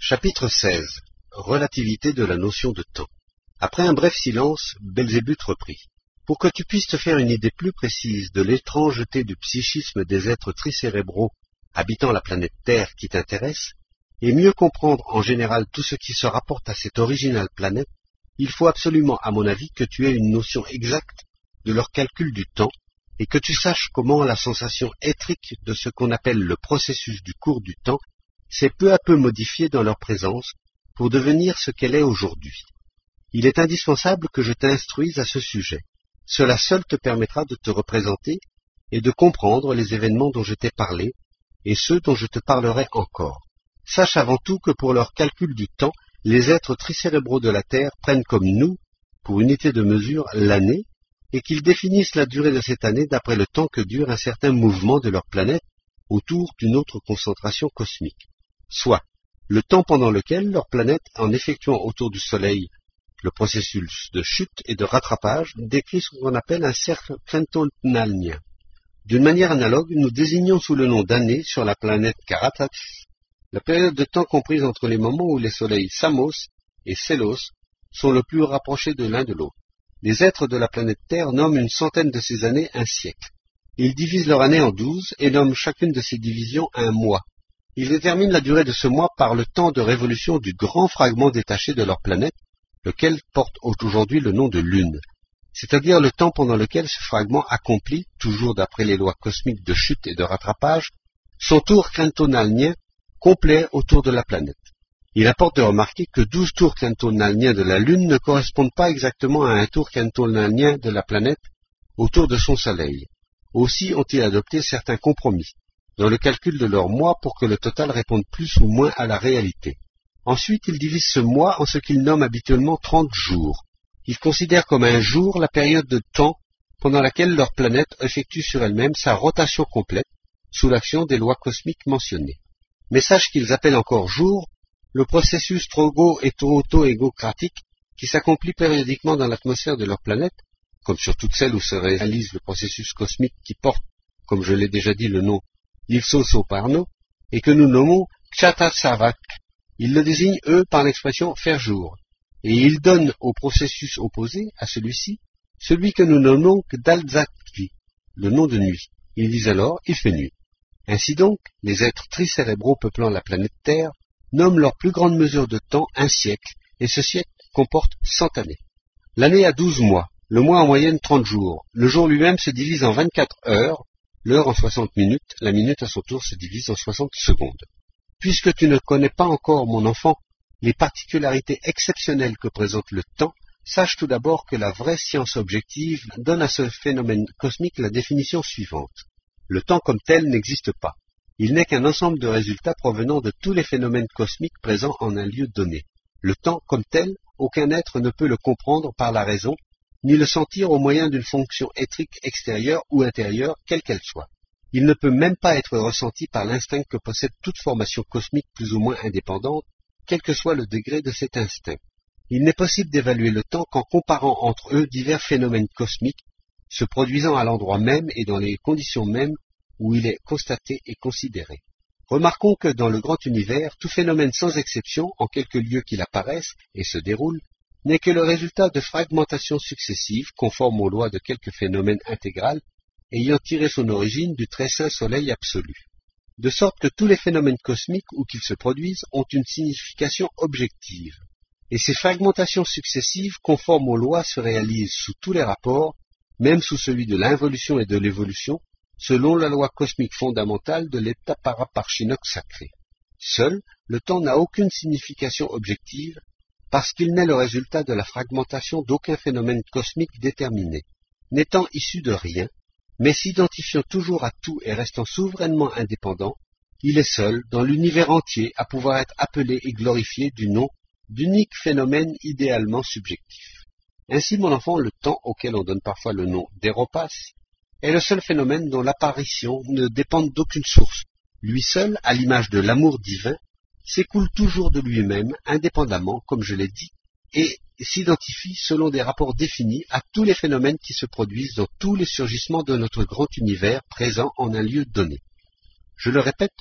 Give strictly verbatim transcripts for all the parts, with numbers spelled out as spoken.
Chapitre seize. Relativité de la notion de temps. Après un bref silence, Belzébuth reprit. Pour que tu puisses te faire une idée plus précise de l'étrangeté du psychisme des êtres tricérébraux habitant la planète Terre qui t'intéresse, et mieux comprendre en général tout ce qui se rapporte à cette originale planète, il faut absolument, à mon avis, que tu aies une notion exacte de leur calcul du temps, et que tu saches comment la sensation étrique de ce qu'on appelle le processus du cours du temps s'est peu à peu modifiée dans leur présence pour devenir ce qu'elle est aujourd'hui. Il est indispensable que je t'instruise à ce sujet. Cela seul te permettra de te représenter et de comprendre les événements dont je t'ai parlé et ceux dont je te parlerai encore. Sache avant tout que pour leur calcul du temps, les êtres tricérébraux de la Terre prennent comme nous, pour unité de mesure, l'année, et qu'ils définissent la durée de cette année d'après le temps que dure un certain mouvement de leur planète autour d'une autre concentration cosmique, soit le temps pendant lequel leur planète, en effectuant autour du Soleil le processus de chute et de rattrapage, décrit ce qu'on appelle un cercle quintonalien. D'une manière analogue, nous désignons sous le nom d'année sur la planète Karatats la période de temps comprise entre les moments où les soleils Samos et Sélos sont le plus rapprochés de l'un de l'autre. Les êtres de la planète Terre nomment une centaine de ces années un siècle. Ils divisent leur année en douze et nomment chacune de ces divisions un mois. Ils déterminent la durée de ce mois par le temps de révolution du grand fragment détaché de leur planète, lequel porte aujourd'hui le nom de Lune, c'est-à-dire le temps pendant lequel ce fragment accomplit, toujours d'après les lois cosmiques de chute et de rattrapage, son tour quintonalien complet autour de la planète. Il importe de remarquer que douze tours quintonaliens de la Lune ne correspondent pas exactement à un tour quintonalien de la planète autour de son Soleil. Aussi ont-ils adopté certains compromis dans le calcul de leur mois pour que le total réponde plus ou moins à la réalité. Ensuite, ils divisent ce mois en ce qu'ils nomment habituellement trente jours. Ils considèrent comme un jour la période de temps pendant laquelle leur planète effectue sur elle-même sa rotation complète sous l'action des lois cosmiques mentionnées. Mais sache qu'ils appellent encore jour le processus trogo- et auto-égocratique qui s'accomplit périodiquement dans l'atmosphère de leur planète, comme sur toutes celles où se réalise le processus cosmique qui porte, comme je l'ai déjà dit, le nom d'Ilsosoparno, et que nous nommons Kshatasavak. Ils le désignent, eux, par l'expression « faire jour », et ils donnent au processus opposé, à celui-ci, celui que nous nommons Gdalzakvi, le nom de nuit. Ils disent alors « il fait nuit ». Ainsi donc, les êtres tricérébraux peuplant la planète Terre nomment leur plus grande mesure de temps un siècle, et ce siècle comporte cent années. L'année a douze mois, le mois en moyenne trente jours. Le jour lui-même se divise en vingt-quatre heures, l'heure en soixante minutes, la minute à son tour se divise en soixante secondes. Puisque tu ne connais pas encore, mon enfant, les particularités exceptionnelles que présente le temps, sache tout d'abord que la vraie science objective donne à ce phénomène cosmique la définition suivante. Le temps comme tel n'existe pas. Il n'est qu'un ensemble de résultats provenant de tous les phénomènes cosmiques présents en un lieu donné. Le temps comme tel, aucun être ne peut le comprendre par la raison, ni le sentir au moyen d'une fonction étrique extérieure ou intérieure, quelle qu'elle soit. Il ne peut même pas être ressenti par l'instinct que possède toute formation cosmique plus ou moins indépendante, quel que soit le degré de cet instinct. Il n'est possible d'évaluer le temps qu'en comparant entre eux divers phénomènes cosmiques, se produisant à l'endroit même et dans les conditions mêmes où il est constaté et considéré. Remarquons que dans le grand univers, tout phénomène sans exception, en quelque lieu qu'il apparaisse et se déroule, n'est que le résultat de fragmentations successives, conformes aux lois de quelque phénomène intégral, ayant tiré son origine du très saint soleil absolu. De sorte que tous les phénomènes cosmiques, où qu'ils se produisent, ont une signification objective. Et ces fragmentations successives, conformes aux lois, se réalisent sous tous les rapports, même sous celui de l'involution et de l'évolution, selon la loi cosmique fondamentale de l'état paraparchinoque sacré. Seul, le temps n'a aucune signification objective, parce qu'il n'est le résultat de la fragmentation d'aucun phénomène cosmique déterminé. N'étant issu de rien, mais s'identifiant toujours à tout et restant souverainement indépendant, il est seul, dans l'univers entier, à pouvoir être appelé et glorifié du nom d'unique phénomène idéalement subjectif. Ainsi, mon enfant, le temps, auquel on donne parfois le nom d'éropas, est le seul phénomène dont l'apparition ne dépend d'aucune source. Lui seul, à l'image de l'amour divin, s'écoule toujours de lui-même, indépendamment, comme je l'ai dit, et s'identifie selon des rapports définis à tous les phénomènes qui se produisent dans tous les surgissements de notre grand univers présent en un lieu donné. Je le répète,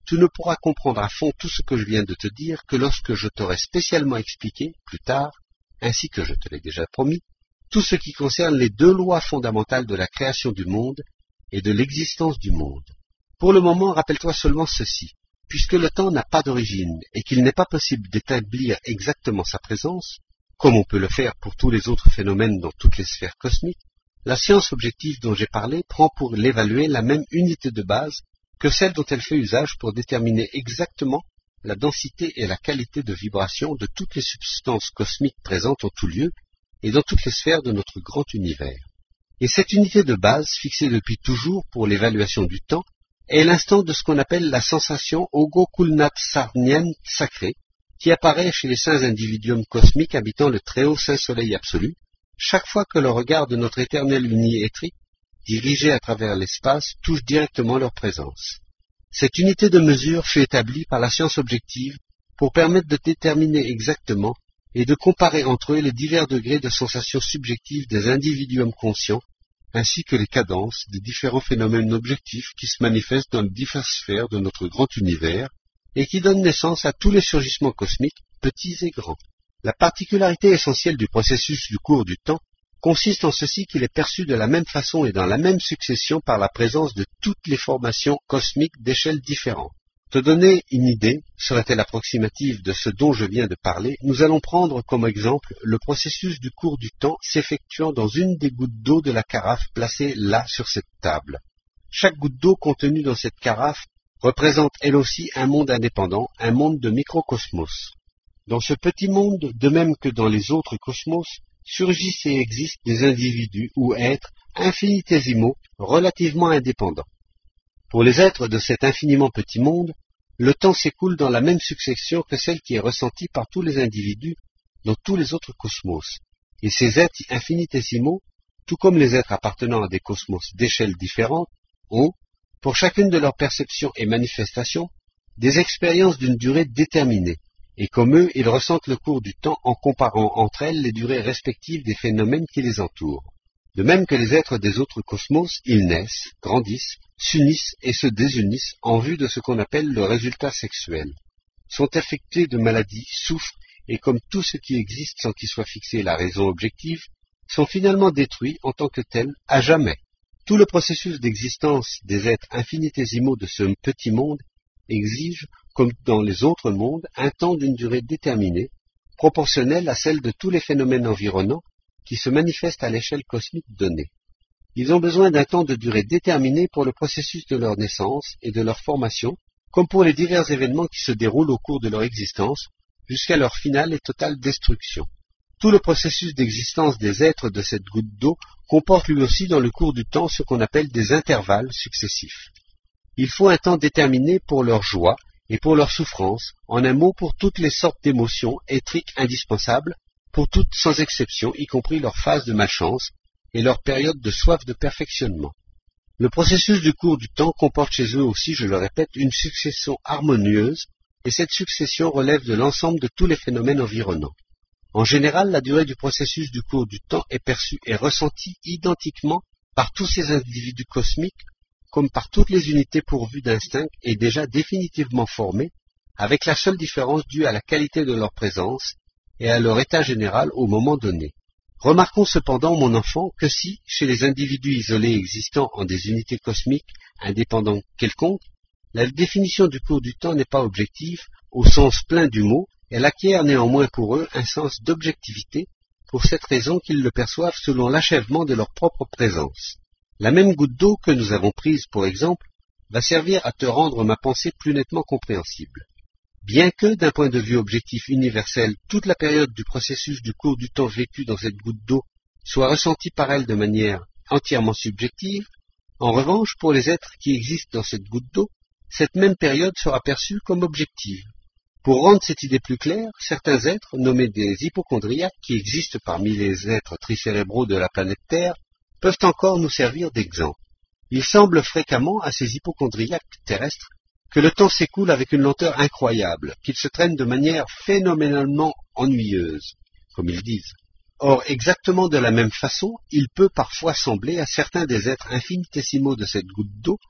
tu ne pourras comprendre à fond tout ce que je viens de te dire que lorsque je t'aurai spécialement expliqué, plus tard, ainsi que je te l'ai déjà promis, tout ce qui concerne les deux lois fondamentales de la création du monde et de l'existence du monde. Pour le moment, rappelle-toi seulement ceci. Puisque le temps n'a pas d'origine et qu'il n'est pas possible d'établir exactement sa présence, comme on peut le faire pour tous les autres phénomènes dans toutes les sphères cosmiques, la science objective dont j'ai parlé prend pour l'évaluer la même unité de base que celle dont elle fait usage pour déterminer exactement la densité et la qualité de vibration de toutes les substances cosmiques présentes en tout lieu et dans toutes les sphères de notre grand univers. Et cette unité de base, fixée depuis toujours pour l'évaluation du temps, est l'instant de ce qu'on appelle la sensation Ogo-Kulnat-Sarnien sacrée, qui apparaît chez les saints individuums cosmiques habitant le très haut Saint-Soleil absolu, chaque fois que le regard de notre éternel uni étrique, dirigé à travers l'espace, touche directement leur présence. Cette unité de mesure fut établie par la science objective pour permettre de déterminer exactement et de comparer entre eux les divers degrés de sensations subjectives des individuums conscients, ainsi que les cadences des différents phénomènes objectifs qui se manifestent dans les diverses sphères de notre grand univers et qui donnent naissance à tous les surgissements cosmiques, petits et grands. La particularité essentielle du processus du cours du temps consiste en ceci qu'il est perçu de la même façon et dans la même succession par la présence de toutes les formations cosmiques d'échelles différentes. Te donner une idée, serait-elle approximative de ce dont je viens de parler, nous allons prendre comme exemple le processus du cours du temps s'effectuant dans une des gouttes d'eau de la carafe placée là sur cette table. Chaque goutte d'eau contenue dans cette carafe représente elle aussi un monde indépendant, un monde de microcosmos. Dans ce petit monde, de même que dans les autres cosmos, surgissent et existent des individus ou êtres infinitésimaux relativement indépendants. Pour les êtres de cet infiniment petit monde, le temps s'écoule dans la même succession que celle qui est ressentie par tous les individus dans tous les autres cosmos. Et ces êtres infinitésimaux, tout comme les êtres appartenant à des cosmos d'échelles différentes, ont, pour chacune de leurs perceptions et manifestations, des expériences d'une durée déterminée, et comme eux, ils ressentent le cours du temps en comparant entre elles les durées respectives des phénomènes qui les entourent. De même que les êtres des autres cosmos, ils naissent, grandissent, s'unissent et se désunissent en vue de ce qu'on appelle le résultat sexuel, sont affectés de maladies, souffrent, et comme tout ce qui existe sans qu'il soit fixé la raison objective, sont finalement détruits en tant que tels à jamais. Tout le processus d'existence des êtres infinitésimaux de ce petit monde exige, comme dans les autres mondes, un temps d'une durée déterminée, proportionnelle à celle de tous les phénomènes environnants qui se manifestent à l'échelle cosmique donnée. Ils ont besoin d'un temps de durée déterminé pour le processus de leur naissance et de leur formation, comme pour les divers événements qui se déroulent au cours de leur existence, jusqu'à leur finale et totale destruction. Tout le processus d'existence des êtres de cette goutte d'eau comporte lui aussi dans le cours du temps ce qu'on appelle des intervalles successifs. Il faut un temps déterminé pour leur joie et pour leur souffrance, en un mot pour toutes les sortes d'émotions étriques indispensables, pour toutes sans exception, y compris leur phase de malchance et leur période de soif de perfectionnement. Le processus du cours du temps comporte chez eux aussi, je le répète, une succession harmonieuse, et cette succession relève de l'ensemble de tous les phénomènes environnants. En général, la durée du processus du cours du temps est perçue et ressentie identiquement par tous ces individus cosmiques, comme par toutes les unités pourvues d'instincts et déjà définitivement formées, avec la seule différence due à la qualité de leur présence et à leur état général au moment donné. Remarquons cependant, mon enfant, que si, chez les individus isolés existant en des unités cosmiques indépendantes quelconques, la définition du cours du temps n'est pas objective au sens plein du mot, elle acquiert néanmoins pour eux un sens d'objectivité, pour cette raison qu'ils le perçoivent selon l'achèvement de leur propre présence. La même goutte d'eau que nous avons prise pour exemple va servir à te rendre ma pensée plus nettement compréhensible. Bien que, d'un point de vue objectif universel, toute la période du processus du cours du temps vécu dans cette goutte d'eau soit ressentie par elle de manière entièrement subjective, en revanche, pour les êtres qui existent dans cette goutte d'eau, cette même période sera perçue comme objective. Pour rendre cette idée plus claire, certains êtres, nommés des hypochondriaques, qui existent parmi les êtres tricérébraux de la planète Terre, peuvent encore nous servir d'exemple. Il semble fréquemment à ces hypochondriaques terrestres que le temps s'écoule avec une lenteur incroyable, qu'ils se traînent de manière phénoménalement ennuyeuse, comme ils disent. Or, exactement de la même façon, il peut parfois sembler à certains des êtres infinitésimaux de cette goutte d'eau,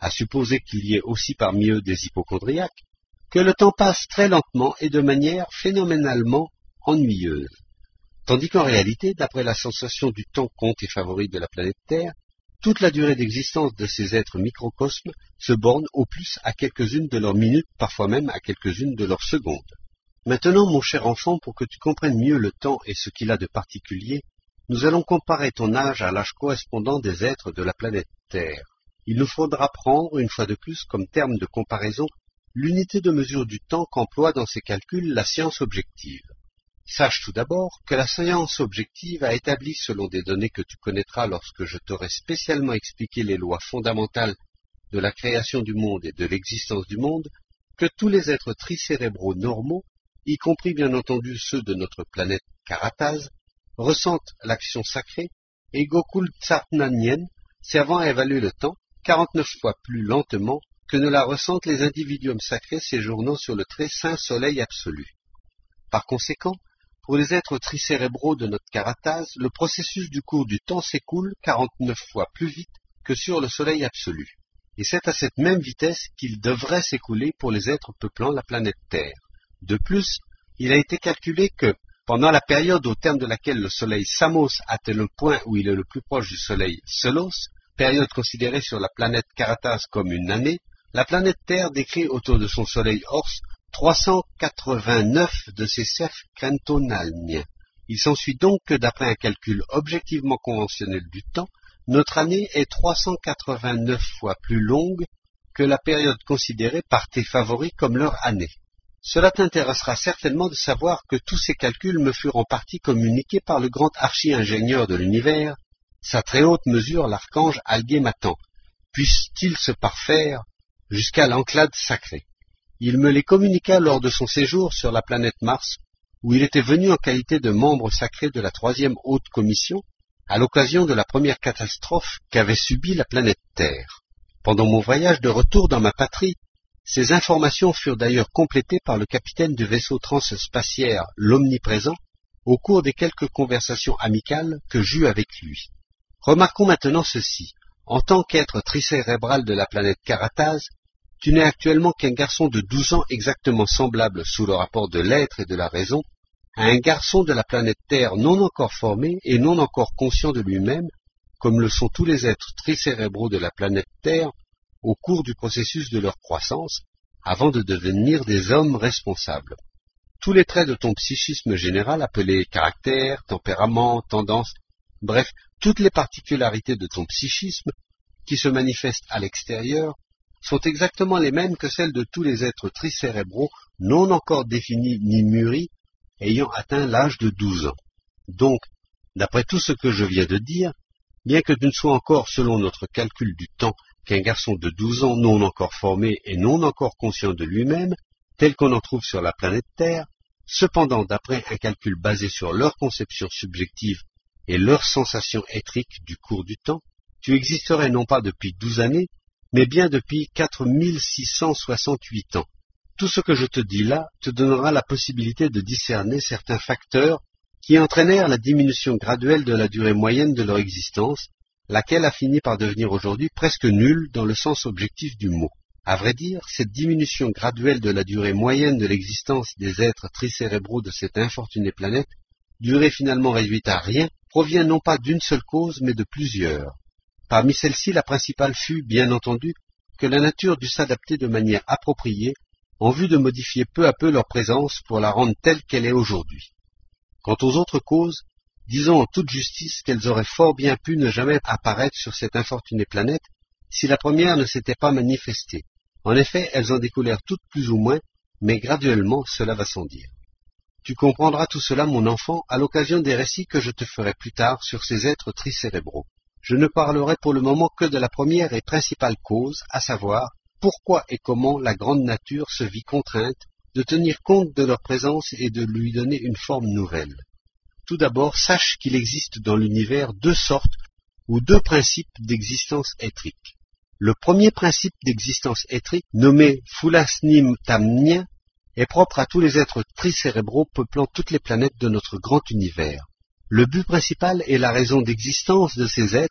à supposer qu'il y ait aussi parmi eux des hypocondriaques, que le temps passe très lentement et de manière phénoménalement ennuyeuse. Tandis qu'en réalité, d'après la sensation du temps compte et favori de la planète Terre, toute la durée d'existence de ces êtres microcosmes se borne au plus à quelques-unes de leurs minutes, parfois même à quelques-unes de leurs secondes. Maintenant, mon cher enfant, pour que tu comprennes mieux le temps et ce qu'il a de particulier, nous allons comparer ton âge à l'âge correspondant des êtres de la planète Terre. Il nous faudra prendre, une fois de plus, comme terme de comparaison, l'unité de mesure du temps qu'emploie dans ses calculs la science objective. Sache tout d'abord que la science objective a établi, selon des données que tu connaîtras lorsque je t'aurai spécialement expliqué les lois fondamentales de la création du monde et de l'existence du monde, que tous les êtres tricérébraux normaux, y compris bien entendu ceux de notre planète Karataz, ressentent l'action sacrée et Gokul Tsartnanien, servant à évaluer le temps, quarante-neuf fois plus lentement que ne la ressentent les individuums sacrés séjournant sur le très saint soleil absolu. Par conséquent, pour les êtres tricérébraux de notre Karataz, le processus du cours du temps s'écoule quarante-neuf fois plus vite que sur le soleil absolu. Et c'est à cette même vitesse qu'il devrait s'écouler pour les êtres peuplant la planète Terre. De plus, il a été calculé que, pendant la période au terme de laquelle le soleil Samos atteint le point où il est le plus proche du soleil Selos, période considérée sur la planète Karataz comme une année, la planète Terre décrit autour de son soleil Ors trois cent quatre-vingt-neuf de ces cercles crentonalniens. Il s'ensuit donc que d'après un calcul objectivement conventionnel du temps, notre année est trois cent quatre-vingt-neuf fois plus longue que la période considérée par tes favoris comme leur année. Cela t'intéressera certainement de savoir que tous ces calculs me furent en partie communiqués par le grand archi-ingénieur de l'univers, sa très haute mesure l'archange Alguématan, puisse-t-il se parfaire jusqu'à l'Enclade sacrée. Il me les communiqua lors de son séjour sur la planète Mars, où il était venu en qualité de membre sacré de la troisième haute commission, à l'occasion de la première catastrophe qu'avait subie la planète Terre. Pendant mon voyage de retour dans ma patrie, ces informations furent d'ailleurs complétées par le capitaine du vaisseau transspatiaire l'Omniprésent, au cours des quelques conversations amicales que j'eus avec lui. Remarquons maintenant ceci. En tant qu'être tricérébral de la planète Karataz, tu n'es actuellement qu'un garçon de douze ans exactement semblable sous le rapport de l'être et de la raison à un garçon de la planète Terre non encore formé et non encore conscient de lui-même, comme le sont tous les êtres tricérébraux de la planète Terre au cours du processus de leur croissance, avant de devenir des hommes responsables. Tous les traits de ton psychisme général, appelés caractère, tempérament, tendance, bref, toutes les particularités de ton psychisme, qui se manifestent à l'extérieur, sont exactement les mêmes que celles de tous les êtres tricérébraux non encore définis ni mûris, ayant atteint l'âge de douze ans. Donc, d'après tout ce que je viens de dire, bien que tu ne sois encore, selon notre calcul du temps, qu'un garçon de douze ans non encore formé et non encore conscient de lui-même, tel qu'on en trouve sur la planète Terre, cependant, d'après un calcul basé sur leur conception subjective et leur sensation éthrique du cours du temps, tu existerais non pas depuis douze années, mais bien depuis quatre mille six cent soixante-huit ans. Tout ce que je te dis là te donnera la possibilité de discerner certains facteurs qui entraînèrent la diminution graduelle de la durée moyenne de leur existence, laquelle a fini par devenir aujourd'hui presque nulle dans le sens objectif du mot. À vrai dire, cette diminution graduelle de la durée moyenne de l'existence des êtres tricérébraux de cette infortunée planète, durée finalement réduite à rien, provient non pas d'une seule cause, mais de plusieurs. Parmi celles-ci, la principale fut, bien entendu, que la nature dut s'adapter de manière appropriée en vue de modifier peu à peu leur présence pour la rendre telle qu'elle est aujourd'hui. Quant aux autres causes, disons en toute justice qu'elles auraient fort bien pu ne jamais apparaître sur cette infortunée planète si la première ne s'était pas manifestée. En effet, elles en découlèrent toutes plus ou moins, mais graduellement cela va sans dire. Tu comprendras tout cela, mon enfant, à l'occasion des récits que je te ferai plus tard sur ces êtres tricérébraux. Je ne parlerai pour le moment que de la première et principale cause, à savoir pourquoi et comment la grande nature se vit contrainte de tenir compte de leur présence et de lui donner une forme nouvelle. Tout d'abord, sache qu'il existe dans l'univers deux sortes ou deux principes d'existence éthrique. Le premier principe d'existence éthrique, nommé Fulasnim Tamnien, est propre à tous les êtres tricérébraux peuplant toutes les planètes de notre grand univers. Le but principal et la raison d'existence de ces êtres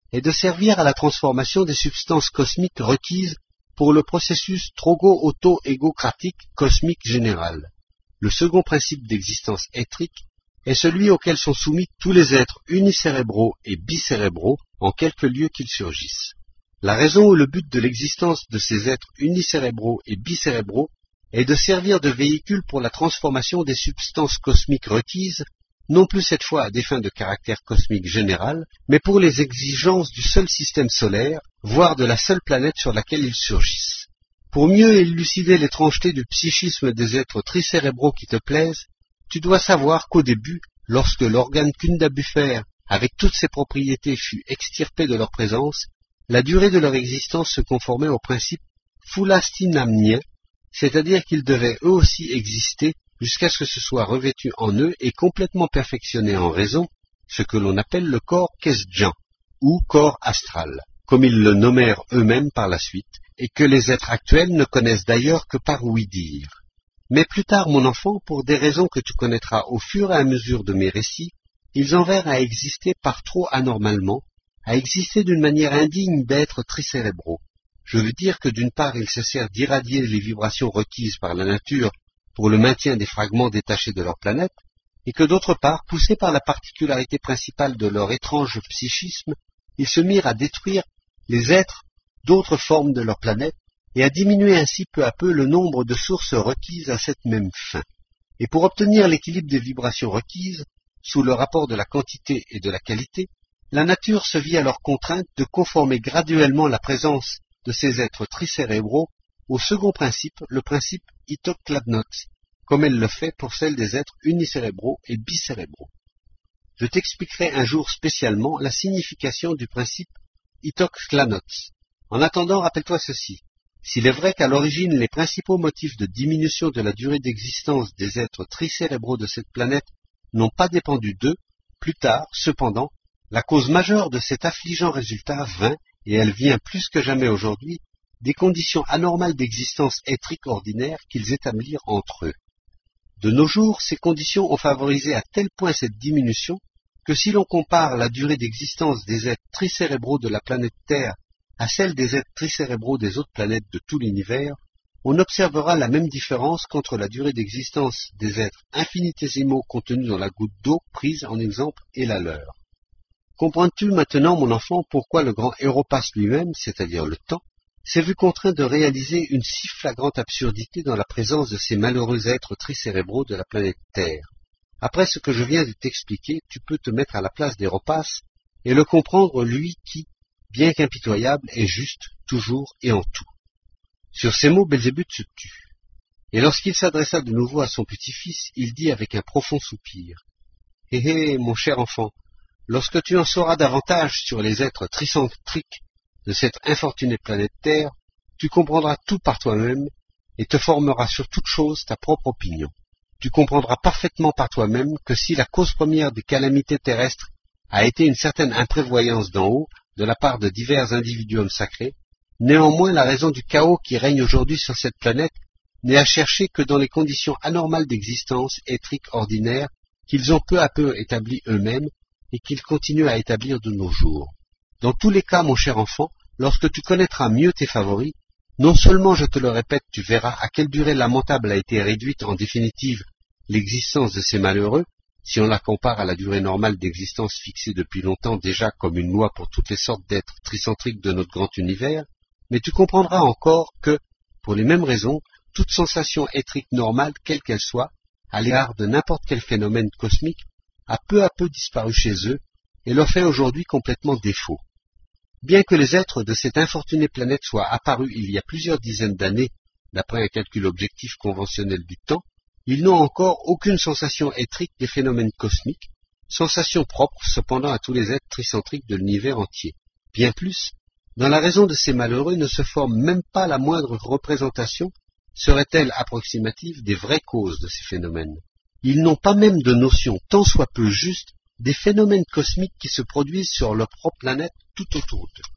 est de servir à la transformation des substances cosmiques requises pour le processus trogo-auto-égocratique cosmique général. Le second principe d'existence étrique est celui auquel sont soumis tous les êtres unicérébraux et bicérébraux en quelque lieu qu'ils surgissent. La raison ou le but de l'existence de ces êtres unicérébraux et bicérébraux est de servir de véhicule pour la transformation des substances cosmiques requises, non plus cette fois à des fins de caractère cosmique général, mais pour les exigences du seul système solaire, voire de la seule planète sur laquelle ils surgissent. Pour mieux élucider l'étrangeté du psychisme des êtres tricérébraux qui te plaisent, tu dois savoir qu'au début, lorsque l'organe kundabufère, avec toutes ses propriétés, fut extirpé de leur présence, la durée de leur existence se conformait au principe phulastinamnien, c'est-à-dire qu'ils devaient eux aussi exister jusqu'à ce que ce soit revêtu en eux et complètement perfectionné en raison, ce que l'on appelle le corps kesdjan, ou corps astral, comme ils le nommèrent eux-mêmes par la suite, et que les êtres actuels ne connaissent d'ailleurs que par ouï-dire. Mais plus tard, mon enfant, pour des raisons que tu connaîtras au fur et à mesure de mes récits, ils en vinrent à exister par trop anormalement, à exister d'une manière indigne d'êtres tricérébraux. Je veux dire que d'une part, ils cessèrent d'irradier les vibrations requises par la nature pour le maintien des fragments détachés de leur planète, et que d'autre part, poussés par la particularité principale de leur étrange psychisme, ils se mirent à détruire les êtres d'autres formes de leur planète, et à diminuer ainsi peu à peu le nombre de sources requises à cette même fin. Et pour obtenir l'équilibre des vibrations requises, sous le rapport de la quantité et de la qualité, la nature se vit alors contrainte de conformer graduellement la présence de ces êtres tricérébraux au second principe, le principe Itokladnots, comme elle le fait pour celle des êtres unicérébraux et bicérébraux. Je t'expliquerai un jour spécialement la signification du principe Itokladnots. En attendant, rappelle-toi ceci. S'il est vrai qu'à l'origine, les principaux motifs de diminution de la durée d'existence des êtres tricérébraux de cette planète n'ont pas dépendu d'eux, plus tard, cependant, la cause majeure de cet affligeant résultat vint, et elle vient plus que jamais aujourd'hui, des conditions anormales d'existence étrique ordinaire qu'ils établirent entre eux. De nos jours, ces conditions ont favorisé à tel point cette diminution que si l'on compare la durée d'existence des êtres tricérébraux de la planète Terre à celle des êtres tricérébraux des autres planètes de tout l'univers, on observera la même différence qu'entre la durée d'existence des êtres infinitésimaux contenus dans la goutte d'eau prise en exemple et la leur. Comprends-tu maintenant, mon enfant, pourquoi le grand Héropas lui-même, c'est-à-dire le temps, s'est vu contraint de réaliser une si flagrante absurdité dans la présence de ces malheureux êtres tricérébraux de la planète Terre? Après ce que je viens de t'expliquer, tu peux te mettre à la place d'Héropas et le comprendre, lui qui, bien qu'impitoyable, est juste, toujours et en tout. Sur ces mots, Belzébuth se tut. Et lorsqu'il s'adressa de nouveau à son petit-fils, il dit avec un profond soupir, « Hé hé, mon cher enfant, lorsque tu en sauras davantage sur les êtres tricentriques de cette infortunée planète Terre, tu comprendras tout par toi-même et te formeras sur toute chose ta propre opinion. Tu comprendras parfaitement par toi-même que si la cause première des calamités terrestres a été une certaine imprévoyance d'en haut, de la part de divers individuums sacrés, néanmoins la raison du chaos qui règne aujourd'hui sur cette planète n'est à chercher que dans les conditions anormales d'existence étrique ordinaire qu'ils ont peu à peu établies eux-mêmes et qu'ils continuent à établir de nos jours. Dans tous les cas, mon cher enfant, lorsque tu connaîtras mieux tes favoris, non seulement, je te le répète, tu verras à quelle durée lamentable a été réduite en définitive l'existence de ces malheureux, si on la compare à la durée normale d'existence fixée depuis longtemps déjà comme une loi pour toutes les sortes d'êtres tricentriques de notre grand univers, mais tu comprendras encore que, pour les mêmes raisons, toute sensation étrique normale, quelle qu'elle soit, à l'égard de n'importe quel phénomène cosmique, a peu à peu disparu chez eux et leur fait aujourd'hui complètement défaut. Bien que les êtres de cette infortunée planète soient apparus il y a plusieurs dizaines d'années, d'après un calcul objectif conventionnel du temps, ils n'ont encore aucune sensation étrique des phénomènes cosmiques, sensation propre cependant à tous les êtres tricentriques de l'univers entier. Bien plus, dans la raison de ces malheureux ne se forme même pas la moindre représentation, serait-elle approximative, des vraies causes de ces phénomènes. Ils n'ont pas même de notion tant soit peu juste des phénomènes cosmiques qui se produisent sur leur propre planète tout autour d'eux.